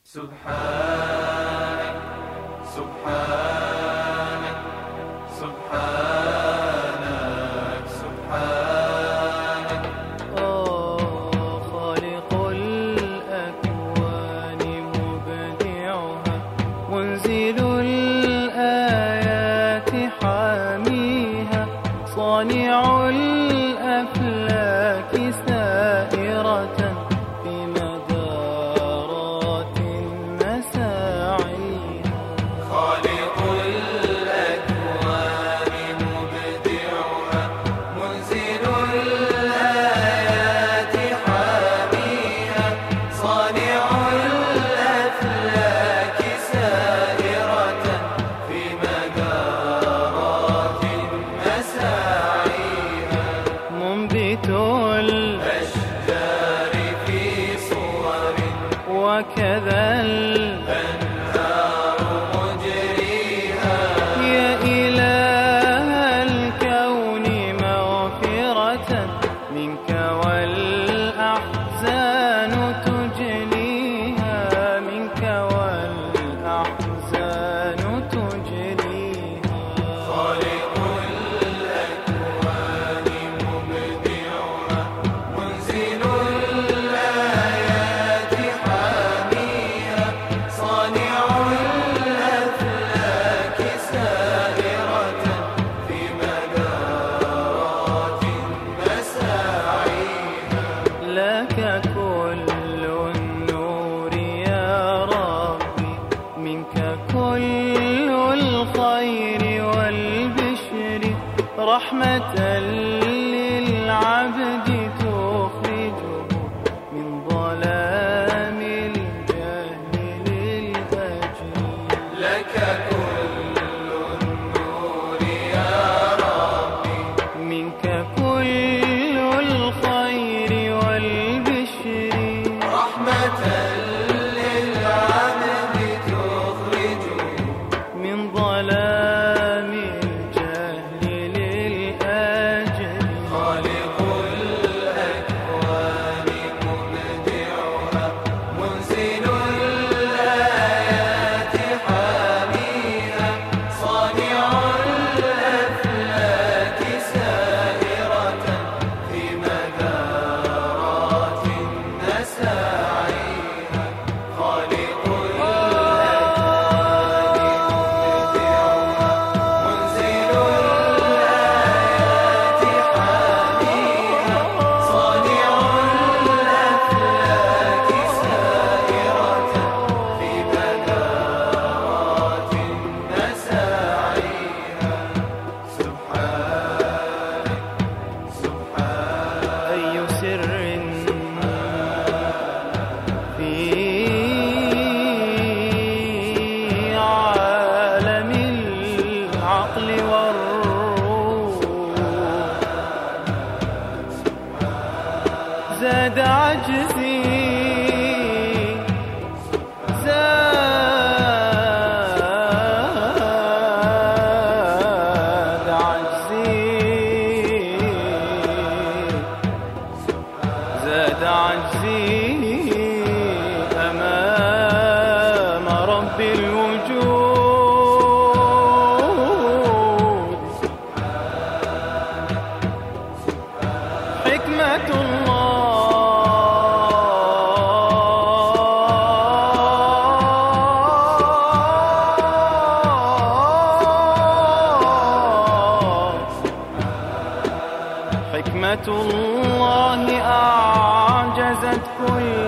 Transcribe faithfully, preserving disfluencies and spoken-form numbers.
سبحانك سبحانك سبحانك سبحانك آه خالق الأكوان مبدعها منزل الآيات حاميها صانع الأفلاك سائرة في مدارات مساعيها خالق الأكوان مبدعها منزل الآيات حاميها صانع الأفلاك سائرة في مدارات مساعيها منبت الأشجار في صور وكذا الأنهار مجريها يا إله الكون مغفرة منك والأحزان تجليها منك والأحزان تجليها خالق الأكوان مبدعها منزل الآيات حاميها صانع الأفلاك سائرة في مدارات مساعيها لك كل النور يا ربي منك كل الخير والبشر رحمة للعبد تخرجه من ظلام الجهل للأجر لك كل النور يا ربي منك كل الخير والبشر رحمة للعبد تخرجه من ظلام الجهل للأجر خالق الأكوان مبدعها منزل الآيات حاميها صانع الأفلاك سائرة في مدارات مساعيها خالق الأكوان مبدعها منزل الآيات حاميها صانع الأفلاك سائرة في مدارات مساعيها سبحانك سبحانك أي سر في عالم العقل والروح زاد عجزي زاد عجزي زاد عجزي أمام رب الوجود حكمة الله حكمة الله أعجزت كل